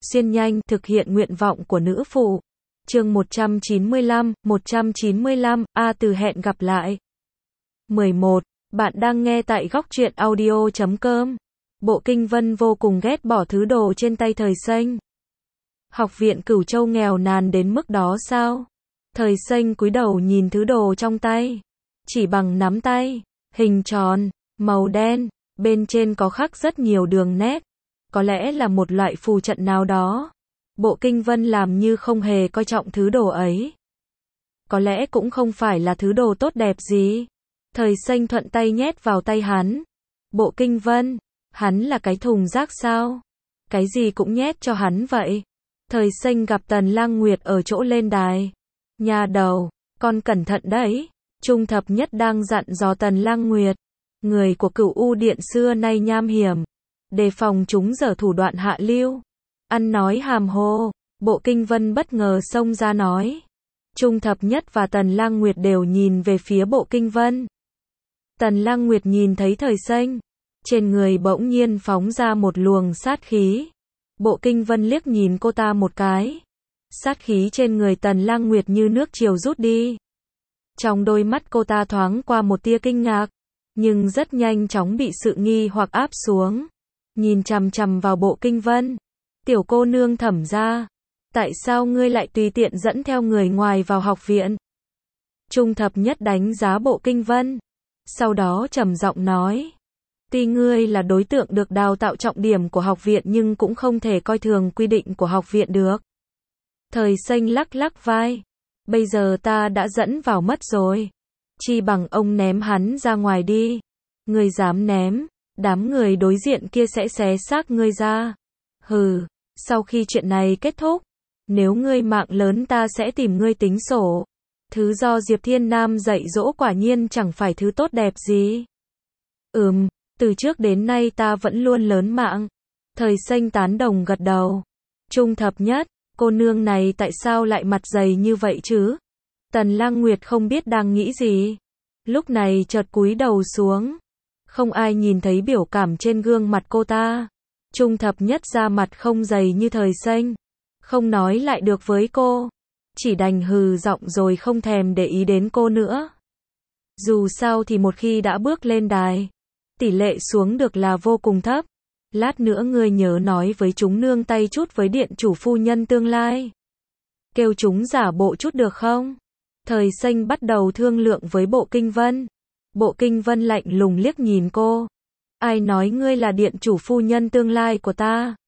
xuyên nhanh, thực hiện nguyện vọng của nữ phụ. Chương 195, từ hẹn gặp lại. 11. Bạn đang nghe tại góc truyện audio.com. Bộ Kinh Vân vô cùng ghét bỏ thứ đồ trên tay Thời Xanh. Học viện Cửu Châu nghèo nàn đến mức đó sao? Thời Xanh cúi đầu nhìn thứ đồ trong tay. Chỉ bằng nắm tay, hình tròn, màu đen, bên trên có khắc rất nhiều đường nét. Có lẽ là một loại phù trận nào đó. Bộ Kinh Vân làm như không hề coi trọng thứ đồ ấy. Có lẽ cũng không phải là thứ đồ tốt đẹp gì. Thời Xanh thuận tay nhét vào tay hắn. Bộ Kinh Vân, hắn là cái thùng rác sao? Cái gì cũng nhét cho hắn vậy. Thời Xanh gặp Tần Lang Nguyệt ở chỗ lên đài. Nhà đầu, con cẩn thận đấy. Trung Thập Nhất đang dặn dò Tần Lang Nguyệt. Người của Cửu U Điện xưa nay nham hiểm. Đề phòng chúng giở thủ đoạn hạ lưu. Ăn nói hàm hồ. Bộ Kinh Vân bất ngờ xông ra nói. Trung Thập Nhất và Tần Lang Nguyệt đều nhìn về phía Bộ Kinh Vân. Tần Lang Nguyệt nhìn thấy Thời Xanh. Trên người bỗng nhiên phóng ra một luồng sát khí. Bộ Kinh Vân liếc nhìn cô ta một cái. Sát khí trên người Tần Lang Nguyệt như nước triều rút đi. Trong đôi mắt cô ta thoáng qua một tia kinh ngạc. Nhưng rất nhanh chóng bị sự nghi hoặc áp xuống. Nhìn chằm chằm vào Bộ Kinh Vân. Tiểu cô nương Thẩm gia. Tại sao ngươi lại tùy tiện dẫn theo người ngoài vào học viện? Trung Thập Nhất đánh giá Bộ Kinh Vân. Sau đó trầm giọng nói. Tuy ngươi là đối tượng được đào tạo trọng điểm của học viện nhưng cũng không thể coi thường quy định của học viện được. Thời Xanh lắc lắc vai. Bây giờ ta đã dẫn vào mất rồi. Chi bằng ông ném hắn ra ngoài đi. Ngươi dám ném, đám người đối diện kia sẽ xé xác ngươi ra. Hừ, sau khi chuyện này kết thúc, nếu ngươi mạng lớn ta sẽ tìm ngươi tính sổ. Thứ do Diệp Thiên Nam dạy dỗ quả nhiên chẳng phải thứ tốt đẹp gì. Từ trước đến nay ta vẫn luôn lớn mạng. Thời Xanh tán đồng gật đầu. Trung Thập Nhất, cô nương này tại sao lại mặt dày như vậy chứ? Tần Lang Nguyệt không biết đang nghĩ gì. Lúc này chợt cúi đầu xuống. Không ai nhìn thấy biểu cảm trên gương mặt cô ta. Trung Thập Nhất da mặt không dày như Thời Xanh. Không nói lại được với cô. Chỉ đành hừ giọng rồi không thèm để ý đến cô nữa. Dù sao thì một khi đã bước lên đài, tỷ lệ xuống được là vô cùng thấp. Lát nữa ngươi nhớ nói với chúng nương tay chút với điện chủ phu nhân tương lai. Kêu chúng giả bộ chút được không? Thời Xanh bắt đầu thương lượng với Bộ Kinh Vân. Bộ Kinh Vân lạnh lùng liếc nhìn cô. Ai nói ngươi là điện chủ phu nhân tương lai của ta?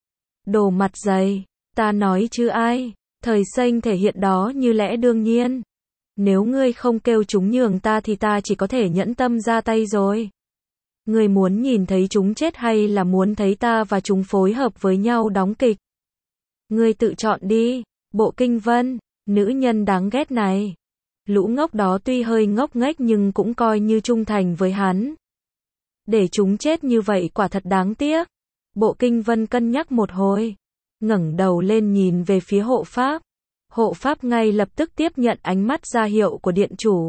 Đồ mặt dày, ta nói chứ ai? Thời Xanh thể hiện đó như lẽ đương nhiên. Nếu ngươi không kêu chúng nhường ta thì ta chỉ có thể nhẫn tâm ra tay rồi. Ngươi muốn nhìn thấy chúng chết hay là muốn thấy ta và chúng phối hợp với nhau đóng kịch? Ngươi tự chọn đi. Bộ Kinh Vân, nữ nhân đáng ghét này. Lũ ngốc đó tuy hơi ngốc nghếch nhưng cũng coi như trung thành với hắn. Để chúng chết như vậy quả thật đáng tiếc. Bộ Kinh Vân cân nhắc một hồi. Ngẩng đầu lên nhìn về phía hộ pháp. Hộ pháp ngay lập tức tiếp nhận ánh mắt ra hiệu của điện chủ.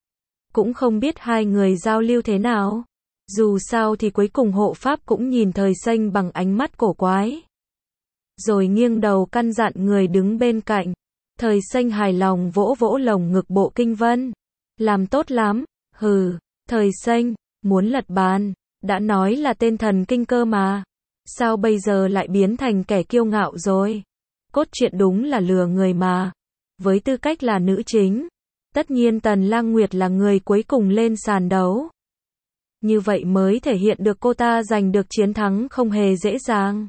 Cũng không biết hai người giao lưu thế nào. Dù sao thì cuối cùng hộ pháp cũng nhìn Thời Xanh bằng ánh mắt cổ quái. Rồi nghiêng đầu căn dặn người đứng bên cạnh. Thời Xanh hài lòng vỗ vỗ lồng ngực Bộ Kinh Vân. Làm tốt lắm. Hừ, Thời Xanh, muốn lật bàn. Đã nói là tên thần kinh cơ mà. Sao bây giờ lại biến thành kẻ kiêu ngạo rồi? Cốt truyện đúng là lừa người mà. Với tư cách là nữ chính, tất nhiên Tần Lang Nguyệt là người cuối cùng lên sàn đấu. Như vậy mới thể hiện được cô ta giành được chiến thắng không hề dễ dàng.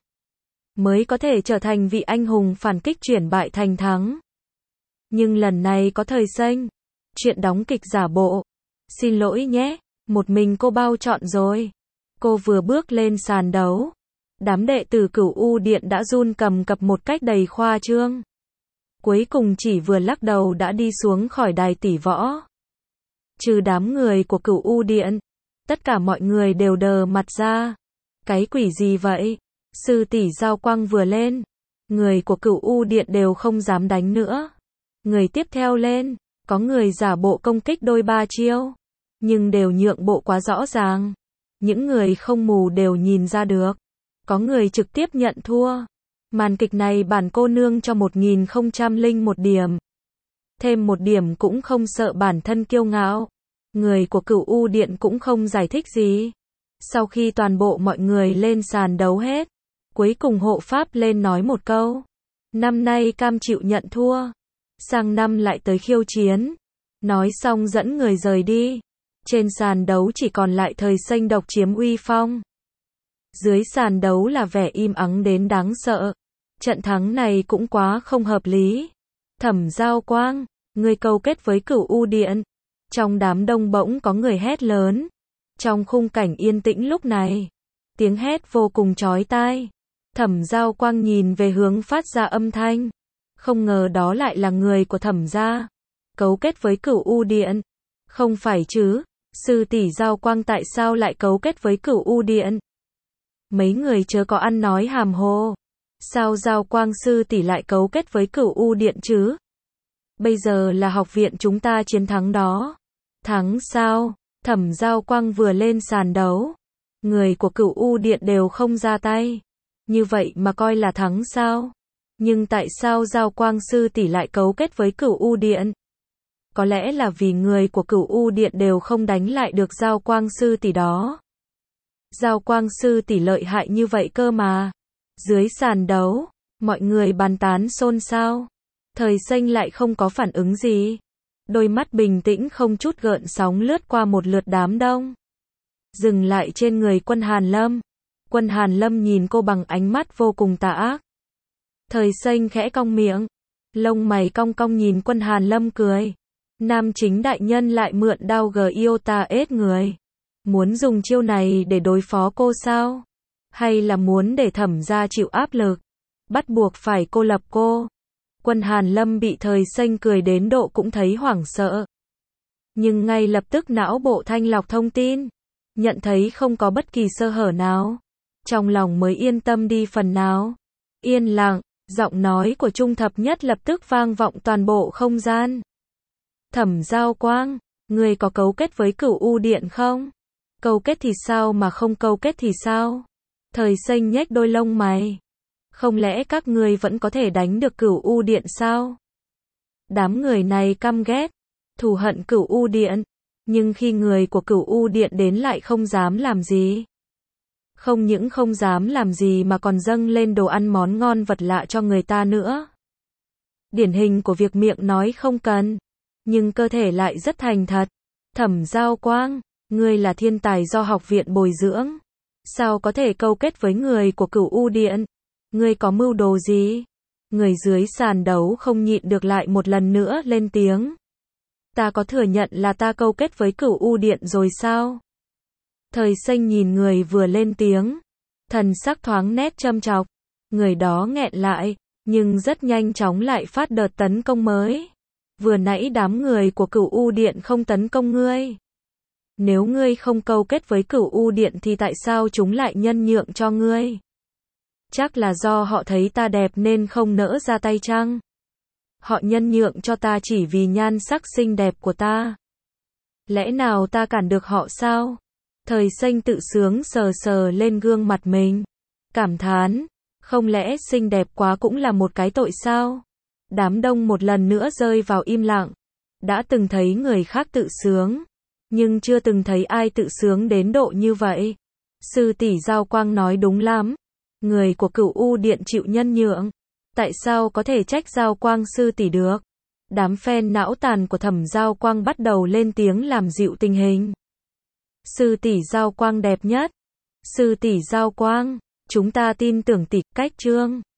Mới có thể trở thành vị anh hùng phản kích chuyển bại thành thắng. Nhưng lần này có Thời Xanh. Chuyện đóng kịch giả bộ. Xin lỗi nhé, một mình cô bao trọn rồi. Cô vừa bước lên sàn đấu. Đám đệ tử Cửu U Điện đã run cầm cập một cách đầy khoa trương. Cuối cùng chỉ vừa lắc đầu đã đi xuống khỏi đài tỷ võ. Trừ đám người của Cửu U Điện, tất cả mọi người đều đờ mặt ra. Cái quỷ gì vậy? Sư tỷ giao quang vừa lên, người của Cửu U Điện đều không dám đánh nữa. Người tiếp theo lên, có người giả bộ công kích đôi ba chiêu, nhưng đều nhượng bộ quá rõ ràng. Những người không mù đều nhìn ra được. Có người trực tiếp nhận thua. Màn kịch này bản cô nương cho 1001 điểm. Thêm một điểm cũng không sợ bản thân kiêu ngạo. Người của Cửu U Điện cũng không giải thích gì. Sau khi toàn bộ mọi người lên sàn đấu hết, cuối cùng hộ pháp lên nói một câu. Năm nay cam chịu nhận thua. Sang năm lại tới khiêu chiến. Nói xong dẫn người rời đi. Trên sàn đấu chỉ còn lại Thời Xanh độc chiếm uy phong. Dưới sàn đấu là vẻ im ắng đến đáng sợ. Trận thắng này cũng quá không hợp lý. Thẩm Giao Quang, ngươi câu kết với Cửu U Điện. Trong đám đông bỗng có người hét lớn. Trong khung cảnh yên tĩnh lúc này, tiếng hét vô cùng chói tai. Thẩm Giao Quang nhìn về hướng phát ra âm thanh. Không ngờ đó lại là người của Thẩm gia. Cấu kết với Cửu U Điện. Không phải chứ, sư tỷ Giao Quang tại sao lại cấu kết với Cửu U Điện? Mấy người chớ có ăn nói hàm hồ. Sao Giao Quang sư tỷ lại cấu kết với Cửu U Điện chứ? Bây giờ là học viện chúng ta chiến thắng đó. Thắng sao? Thẩm Giao Quang vừa lên sàn đấu. Người của Cửu U Điện đều không ra tay. Như vậy mà coi là thắng sao? Nhưng tại sao Giao Quang sư tỷ lại cấu kết với Cửu U Điện? Có lẽ là vì người của Cửu U Điện đều không đánh lại được Giao Quang sư tỷ đó. Giao Quang sư tỷ lợi hại như vậy cơ mà. Dưới sàn đấu, mọi người bàn tán xôn xao. Thời Xanh lại không có phản ứng gì. Đôi mắt bình tĩnh không chút gợn sóng lướt qua một lượt đám đông. Dừng lại trên người Quân Hàn Lâm. Quân Hàn Lâm nhìn cô bằng ánh mắt vô cùng tà ác. Thời Xanh khẽ cong miệng. Lông mày cong cong nhìn Quân Hàn Lâm cười. Nam chính đại nhân lại mượn đao Giota ết người. Muốn dùng chiêu này để đối phó cô sao? Hay là muốn để Thẩm gia chịu áp lực? Bắt buộc phải cô lập cô. Quân Hàn Lâm bị Thời Xanh cười đến độ cũng thấy hoảng sợ. Nhưng ngay lập tức não bộ thanh lọc thông tin. Nhận thấy không có bất kỳ sơ hở nào. Trong lòng mới yên tâm đi phần nào. Yên lặng, giọng nói của Trung Thập Nhất lập tức vang vọng toàn bộ không gian. Thẩm Giao Quang, người có cấu kết với Cửu U Điện không? Câu kết thì sao mà không câu kết thì sao? Thời Xanh nhếch đôi lông mày. Không lẽ các ngươi vẫn có thể đánh được Cửu U Điện sao? Đám người này căm ghét, thù hận Cửu U Điện, nhưng khi người của Cửu U Điện đến lại không dám làm gì. Không những không dám làm gì mà còn dâng lên đồ ăn món ngon vật lạ cho người ta nữa. Điển hình của việc miệng nói không cần, nhưng cơ thể lại rất thành thật. Thẩm Giao Quang, ngươi là thiên tài do học viện bồi dưỡng. Sao có thể câu kết với người của Cửu U Điện? Ngươi có mưu đồ gì? Người dưới sàn đấu không nhịn được lại một lần nữa lên tiếng. Ta có thừa nhận là ta câu kết với Cửu U Điện rồi sao? Thời Xanh nhìn người vừa lên tiếng. Thần sắc thoáng nét châm chọc. Người đó nghẹn lại, nhưng rất nhanh chóng lại phát đợt tấn công mới. Vừa nãy đám người của Cửu U Điện không tấn công ngươi. Nếu ngươi không câu kết với Cửu U Điện thì tại sao chúng lại nhân nhượng cho ngươi? Chắc là do họ thấy ta đẹp nên không nỡ ra tay chăng? Họ nhân nhượng cho ta chỉ vì nhan sắc xinh đẹp của ta. Lẽ nào ta cản được họ sao? Thời Xanh tự sướng sờ sờ lên gương mặt mình. Cảm thán, không lẽ xinh đẹp quá cũng là một cái tội sao? Đám đông một lần nữa rơi vào im lặng. Đã từng thấy người khác tự sướng, nhưng chưa từng thấy ai tự sướng đến độ như vậy. Sư tỷ Giao Quang nói đúng lắm. Người của Cửu U Điện chịu nhân nhượng. Tại sao có thể trách Giao Quang sư tỷ được? Đám fan não tàn của Thẩm Giao Quang bắt đầu lên tiếng làm dịu tình hình. Sư tỷ Giao Quang đẹp nhất. Sư tỷ Giao Quang, chúng ta tin tưởng tỷ. Cách chương